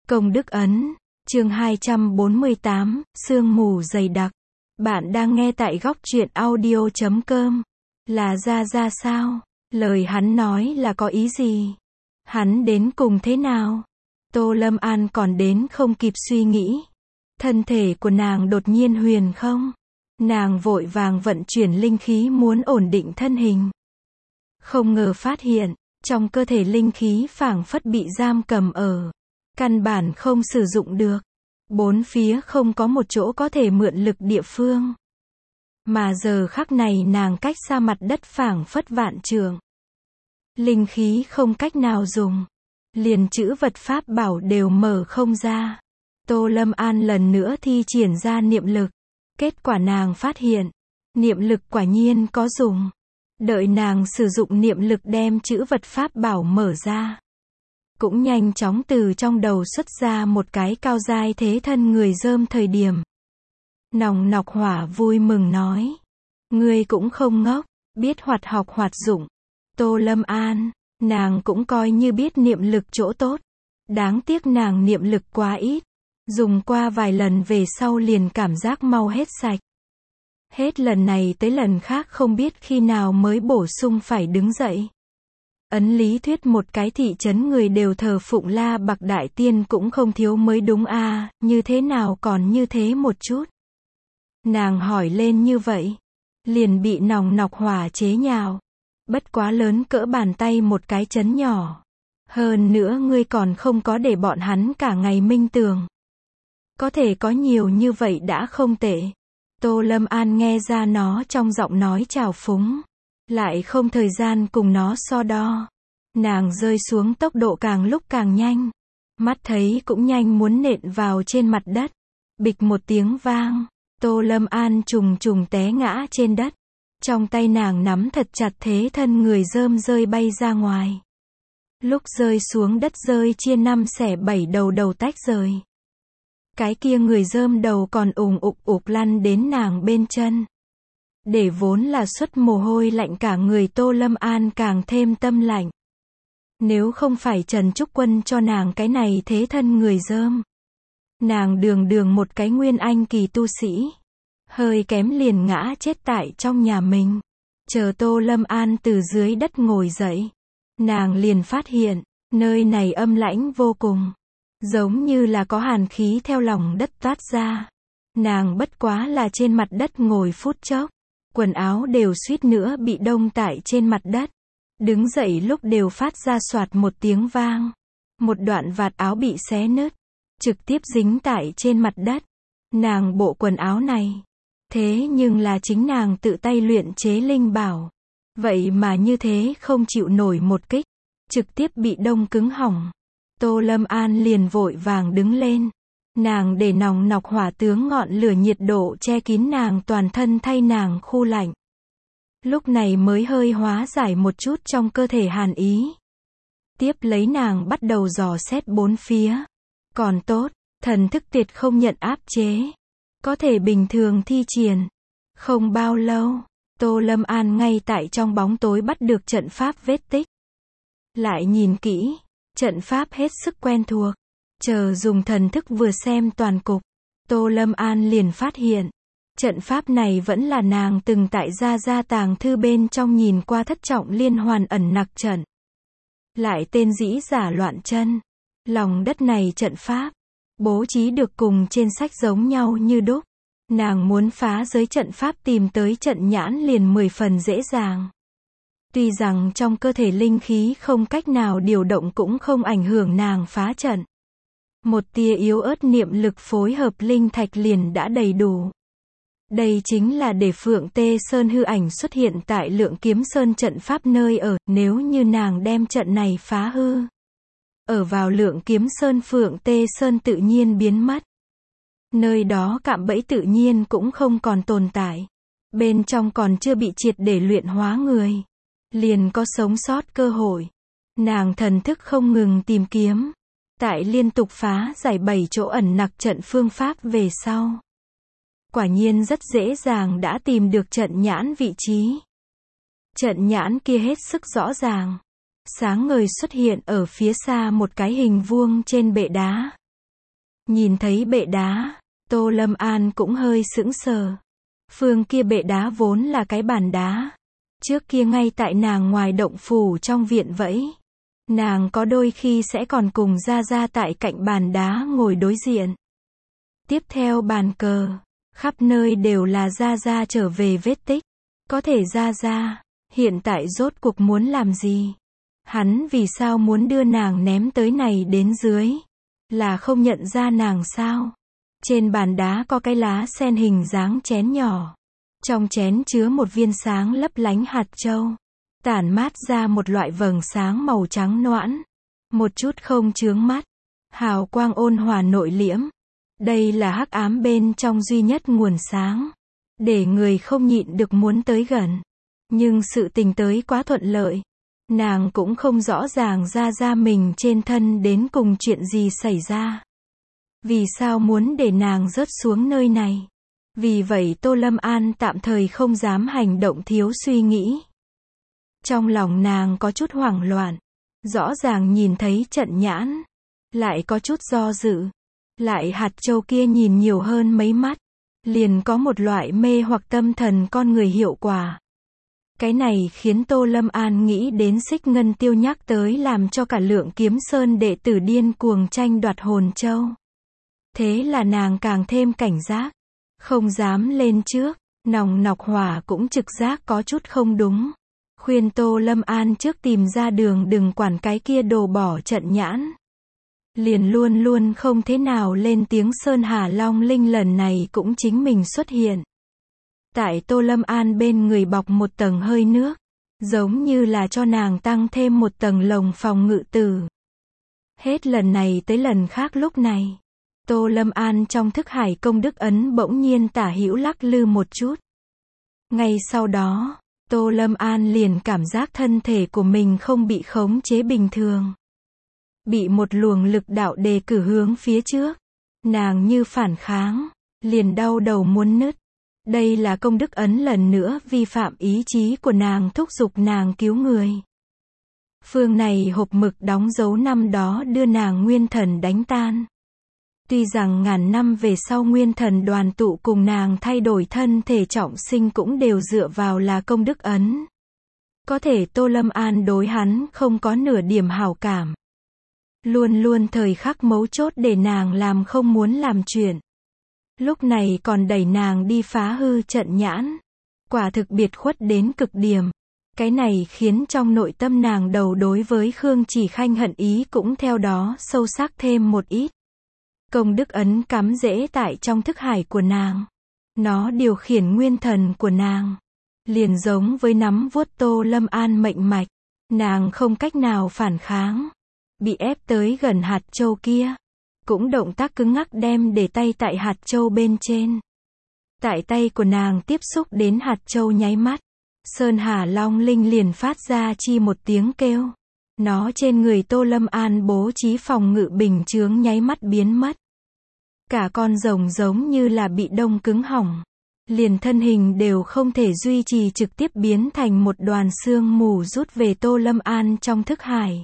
Công đức ấn, chương 248, sương mù dày đặc. Bạn đang nghe tại góc truyện audio.com. Là ra sao? Lời hắn nói là có ý gì? Hắn đến cùng thế nào? Tô Lâm An còn đến không kịp suy nghĩ. Thân thể của nàng đột nhiên huyền không. Nàng vội vàng vận chuyển linh khí muốn ổn định thân hình. Không ngờ phát hiện, trong cơ thể linh khí phảng phất bị giam cầm ở. Căn bản không sử dụng được. Bốn phía không có một chỗ có thể mượn lực địa phương. Mà giờ khắc này nàng cách xa mặt đất phảng phất vạn trượng. Linh khí không cách nào dùng. Liền chữ vật pháp bảo đều mở không ra. Tô Lâm An lần nữa thi triển ra niệm lực. Kết quả nàng phát hiện, niệm lực quả nhiên có dùng. Đợi nàng sử dụng niệm lực đem chữ vật pháp bảo mở ra. Cũng nhanh chóng từ trong đầu xuất ra một cái cao giai thế thân người rơm thời điểm. Nòng nọc hỏa vui mừng nói. Ngươi cũng không ngốc, biết hoạt học hoạt dụng. Tô Lâm An, nàng cũng coi như biết niệm lực chỗ tốt. Đáng tiếc nàng niệm lực quá ít. Dùng qua vài lần về sau liền cảm giác mau hết sạch. Hết lần này tới lần khác không biết khi nào mới bổ sung phải đứng dậy. Ấn lý thuyết một cái thị trấn người đều thờ phụng La Bạc Đại Tiên cũng không thiếu mới đúng a, như thế nào còn như thế một chút. Nàng hỏi lên như vậy, liền bị nòng nọc hỏa chế nhạo. Bất quá lớn cỡ bàn tay một cái trấn nhỏ. Hơn nữa ngươi còn không có để bọn hắn cả ngày minh tường. Có thể có nhiều như vậy đã không tệ. Tô Lâm An nghe ra nó trong giọng nói trào phúng. Lại không thời gian cùng nó so đo. Nàng rơi xuống tốc độ càng lúc càng nhanh. Mắt thấy cũng nhanh muốn nện vào trên mặt đất. Bịch một tiếng vang. Tô Lâm An trùng trùng té ngã trên đất. Trong tay nàng nắm thật chặt thế thân người rơm rơi bay ra ngoài. Lúc rơi xuống đất rơi chia 5 xẻ 7 đầu tách rời. Cái kia người rơm đầu còn ủng ục lăn đến nàng bên chân. Để vốn là xuất mồ hôi lạnh cả người Tô Lâm An càng thêm tâm lạnh. Nếu không phải Trần Trúc Quân cho nàng cái này thế thân người rơm. Nàng đường một cái nguyên anh kỳ tu sĩ. Hơi kém liền ngã chết tại trong nhà mình. Chờ Tô Lâm An từ dưới đất ngồi dậy. Nàng liền phát hiện, nơi này âm lãnh vô cùng. Giống như là có hàn khí theo lòng đất toát ra. Nàng bất quá là trên mặt đất ngồi phút chốc. Quần áo đều suýt nữa bị đông tại trên mặt đất. Đứng dậy lúc đều phát ra soạt một tiếng vang. Một đoạn vạt áo bị xé nứt. Trực tiếp dính tại trên mặt đất. Nàng bộ quần áo này. Thế nhưng là chính nàng tự tay luyện chế linh bảo. Vậy mà như thế không chịu nổi một kích. Trực tiếp bị đông cứng hỏng. Tô Lâm An liền vội vàng đứng lên. Nàng để nòng nọc hỏa tướng ngọn lửa nhiệt độ che kín nàng toàn thân thay nàng khu lạnh. Lúc này mới hơi hóa giải một chút trong cơ thể hàn ý. Tiếp lấy nàng bắt đầu dò xét bốn phía. Còn tốt, thần thức tuyệt không nhận áp chế. Có thể bình thường thi triển. Không bao lâu, Tô Lâm An ngay tại trong bóng tối bắt được trận pháp vết tích. Lại nhìn kỹ, trận pháp hết sức quen thuộc. Chờ dùng thần thức vừa xem toàn cục, Tô Lâm An liền phát hiện. Trận pháp này vẫn là nàng từng tại gia tàng thư bên trong nhìn qua thất trọng liên hoàn ẩn nặc trận. Lại tên dĩ giả loạn chân. Lòng đất này trận pháp, bố trí được cùng trên sách giống nhau như đúc. Nàng muốn phá giới trận pháp tìm tới trận nhãn liền 10 phần dễ dàng. Tuy rằng trong cơ thể linh khí không cách nào điều động cũng không ảnh hưởng nàng phá trận. Một tia yếu ớt niệm lực phối hợp linh thạch liền đã đầy đủ. Đây chính là để Phượng Tê Sơn hư ảnh xuất hiện tại Lượng Kiếm Sơn trận pháp nơi ở, nếu như nàng đem trận này phá hư. Ở vào Lượng Kiếm Sơn Phượng Tê Sơn tự nhiên biến mất. Nơi đó cạm bẫy tự nhiên cũng không còn tồn tại. Bên trong còn chưa bị triệt để luyện hóa người. Liền có sống sót cơ hội. Nàng thần thức không ngừng tìm kiếm. Tại liên tục phá giải 7 chỗ ẩn nặc trận phương pháp về sau. Quả nhiên rất dễ dàng đã tìm được trận nhãn vị trí. Trận nhãn kia hết sức rõ ràng. Sáng ngời xuất hiện ở phía xa một cái hình vuông trên bệ đá. Nhìn thấy bệ đá, Tô Lâm An cũng hơi sững sờ. Phương kia bệ đá vốn là cái bàn đá. Trước kia ngay tại nàng ngoài động phủ trong viện vậy. Nàng có đôi khi sẽ còn cùng Gia Gia tại cạnh bàn đá ngồi đối diện. Tiếp theo bàn cờ, khắp nơi đều là Gia Gia trở về vết tích. Có thể Gia Gia, hiện tại rốt cuộc muốn làm gì? Hắn vì sao muốn đưa nàng ném tới này đến dưới? Là không nhận ra nàng sao? Trên bàn đá có cái lá sen hình dáng chén nhỏ. Trong chén chứa một viên sáng lấp lánh hạt châu. Tản mát ra một loại vầng sáng màu trắng noãn. Một chút không chướng mắt. Hào quang ôn hòa nội liễm. Đây là hắc ám bên trong duy nhất nguồn sáng. Để người không nhịn được muốn tới gần. Nhưng sự tình tới quá thuận lợi. Nàng cũng không rõ ràng ra mình trên thân đến cùng chuyện gì xảy ra. Vì sao muốn để nàng rớt xuống nơi này? Vì vậy Tô Lâm An tạm thời không dám hành động thiếu suy nghĩ. Trong lòng nàng có chút hoảng loạn. Rõ ràng nhìn thấy trận nhãn. Lại có chút do dự. Lại hạt châu kia nhìn nhiều hơn mấy mắt. Liền có một loại mê hoặc tâm thần con người hiệu quả. Cái này khiến Tô Lâm An nghĩ đến Xích Ngân Tiêu nhắc tới làm cho cả Lượng Kiếm Sơn đệ tử điên cuồng tranh đoạt hồn châu. Thế là nàng càng thêm cảnh giác. Không dám lên trước. Nòng nọc hỏa cũng trực giác có chút không đúng. Khuyên Tô Lâm An trước tìm ra đường đừng quản cái kia đồ bỏ trận nhãn. Liền luôn luôn không thế nào lên tiếng Sơn Hà Long Linh lần này cũng chính mình xuất hiện. Tại Tô Lâm An bên người bọc một tầng hơi nước. Giống như là cho nàng tăng thêm một tầng lồng phòng ngự tử. Hết lần này tới lần khác lúc này. Tô Lâm An trong thức hải công đức ấn bỗng nhiên tả hữu lắc lư một chút. Ngay sau đó, Tô Lâm An liền cảm giác thân thể của mình không bị khống chế bình thường. Bị một luồng lực đạo đề cử hướng phía trước. Nàng như phản kháng, liền đau đầu muốn nứt. Đây là công đức ấn lần nữa vi phạm ý chí của nàng thúc giục nàng cứu người. Phương này hộp mực đóng dấu năm đó đưa nàng nguyên thần đánh tan. Tuy rằng ngàn năm về sau nguyên thần đoàn tụ cùng nàng thay đổi thân thể trọng sinh cũng đều dựa vào là công đức ấn. Có thể Tô Lâm An đối hắn không có nửa điểm hảo cảm. Luôn luôn thời khắc mấu chốt để nàng làm không muốn làm chuyện. Lúc này còn đẩy nàng đi phá hư trận nhãn. Quả thực biệt khuất đến cực điểm. Cái này khiến trong nội tâm nàng đầu đối với Khương Chỉ Khanh hận ý cũng theo đó sâu sắc thêm một ít. Công đức ấn cắm rễ tại trong thức hải của nàng. Nó điều khiển nguyên thần của nàng. Liền giống với nắm vuốt Tô Lâm An mệnh mạch. Nàng không cách nào phản kháng. Bị ép tới gần hạt châu kia. Cũng động tác cứng ngắc đem để tay tại hạt châu bên trên. Tại tay của nàng tiếp xúc đến hạt châu nháy mắt. Sơn Hà Long Linh liền phát ra chi một tiếng kêu. Nó trên người Tô Lâm An bố trí phòng ngự bình chướng nháy mắt biến mất. Cả con rồng giống như là bị đông cứng hỏng. Liền thân hình đều không thể duy trì trực tiếp biến thành một đoàn sương mù rút về Tô Lâm An trong thức hải.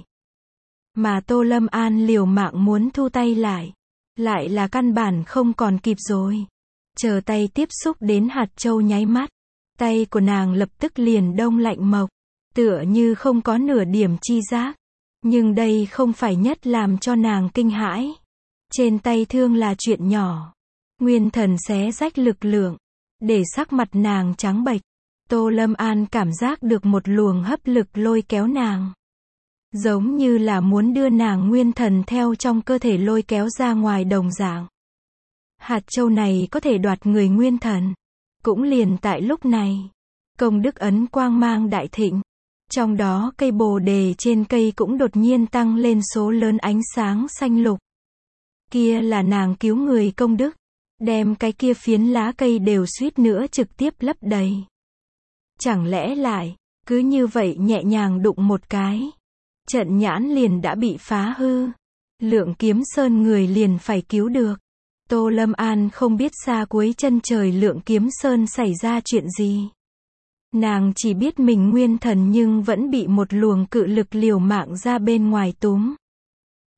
Mà Tô Lâm An liều mạng muốn thu tay lại. Lại là căn bản không còn kịp rồi. Chờ tay tiếp xúc đến hạt châu nháy mắt. Tay của nàng lập tức liền đông lạnh mộc. Tựa như không có nửa điểm chi giác. Nhưng đây không phải nhất làm cho nàng kinh hãi. Trên tay thương là chuyện nhỏ. Nguyên thần xé rách lực lượng. Để sắc mặt nàng trắng bệch. Tô Lâm An cảm giác được một luồng hấp lực lôi kéo nàng. Giống như là muốn đưa nàng nguyên thần theo trong cơ thể lôi kéo ra ngoài đồng dạng. Hạt châu này có thể đoạt người nguyên thần. Cũng liền tại lúc này. Công đức ấn quang mang đại thịnh. Trong đó cây bồ đề trên cây cũng đột nhiên tăng lên số lớn ánh sáng xanh lục. Kia là nàng cứu người công đức. Đem cái kia phiến lá cây đều suýt nữa trực tiếp lấp đầy. Chẳng lẽ lại, cứ như vậy nhẹ nhàng đụng một cái. Trận nhãn liền đã bị phá hư. Lượng Kiếm Sơn người liền phải cứu được. Tô Lâm An không biết xa cuối chân trời Lượng Kiếm Sơn xảy ra chuyện gì. Nàng chỉ biết mình nguyên thần nhưng vẫn bị một luồng cự lực liều mạng ra bên ngoài túm.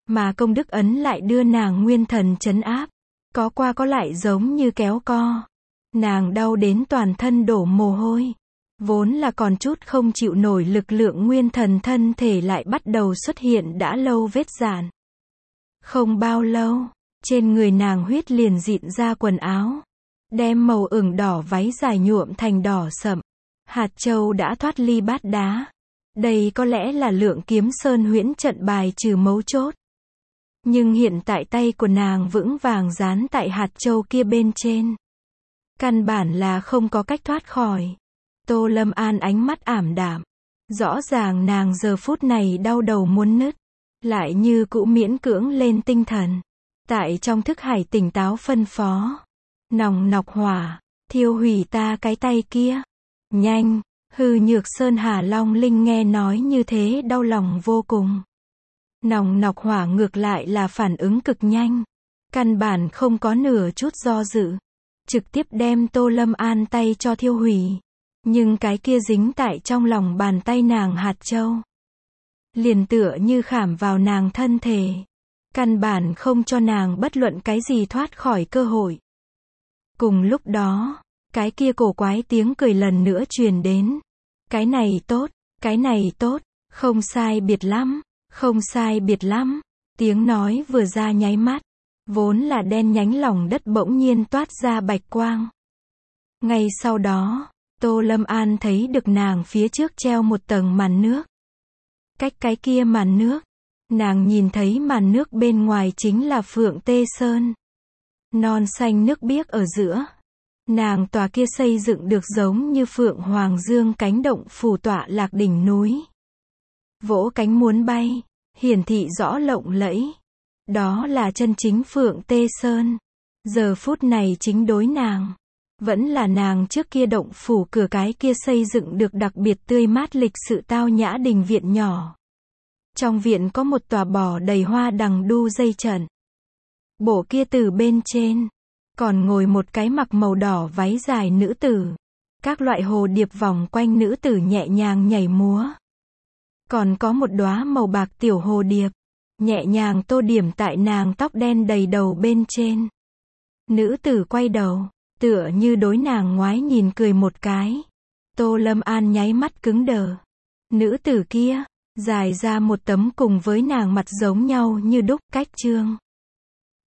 Mà công đức ấn lại đưa nàng nguyên thần trấn áp. Có qua có lại giống như kéo co. Nàng đau đến toàn thân đổ mồ hôi. Vốn là còn chút không chịu nổi lực lượng nguyên thần, thân thể lại bắt đầu xuất hiện đã lâu vết rạn. Không bao lâu, trên người nàng huyết liền rịn ra quần áo. Đem màu ửng đỏ váy dài nhuộm thành đỏ sậm. Hạt châu đã thoát ly bát đá. Đây có lẽ là Lượng Kiếm Sơn huyễn trận bài trừ mấu chốt. Nhưng hiện tại tay của nàng vững vàng dán tại hạt châu kia bên trên. Căn bản là không có cách thoát khỏi. Tô Lâm An ánh mắt ảm đạm. Rõ ràng nàng giờ phút này đau đầu muốn nứt. Lại như cũ miễn cưỡng lên tinh thần. Tại trong thức hải tỉnh táo phân phó. Nòng nọc hỏa, thiêu hủy ta cái tay kia. Nhanh, Hư Nhược Sơn Hà Long Linh nghe nói như thế đau lòng vô cùng. Nòng nọc hỏa ngược lại là phản ứng cực nhanh. Căn bản không có nửa chút do dự. Trực tiếp đem Tô Lâm An tay cho thiêu hủy. Nhưng cái kia dính tại trong lòng bàn tay nàng hạt châu. Liền tựa như khảm vào nàng thân thể. Căn bản không cho nàng bất luận cái gì thoát khỏi cơ hội. Cùng lúc đó, cái kia cổ quái tiếng cười lần nữa truyền đến. Cái này tốt, cái này tốt, không sai biệt lắm, không sai biệt lắm. Tiếng nói vừa ra nháy mắt, vốn là đen nhánh lòng đất bỗng nhiên toát ra bạch quang. Ngay sau đó, Tô Lâm An thấy được nàng phía trước treo một tầng màn nước. Cách cái kia màn nước, nàng nhìn thấy màn nước bên ngoài chính là Phượng Tê Sơn. Non xanh nước biếc ở giữa. Nàng tòa kia xây dựng được giống như Phượng Hoàng Dương cánh động phủ tọa lạc đỉnh núi. Vỗ cánh muốn bay, hiển thị rõ lộng lẫy. Đó là chân chính Phượng Tê Sơn. Giờ phút này chính đối nàng. Vẫn là nàng trước kia động phủ cửa cái kia xây dựng được đặc biệt tươi mát lịch sự tao nhã đình viện nhỏ. Trong viện có một tòa bò đầy hoa đằng đu dây trận. Bộ kia từ bên trên, còn ngồi một cái mặc màu đỏ váy dài nữ tử. Các loại hồ điệp vòng quanh nữ tử nhẹ nhàng nhảy múa. Còn có một đóa màu bạc tiểu hồ điệp, nhẹ nhàng tô điểm tại nàng tóc đen đầy đầu bên trên. Nữ tử quay đầu, tựa như đối nàng ngoái nhìn cười một cái. Tô Lâm An nháy mắt cứng đờ. Nữ tử kia, dài ra một tấm cùng với nàng mặt giống nhau như đúc, cách trương.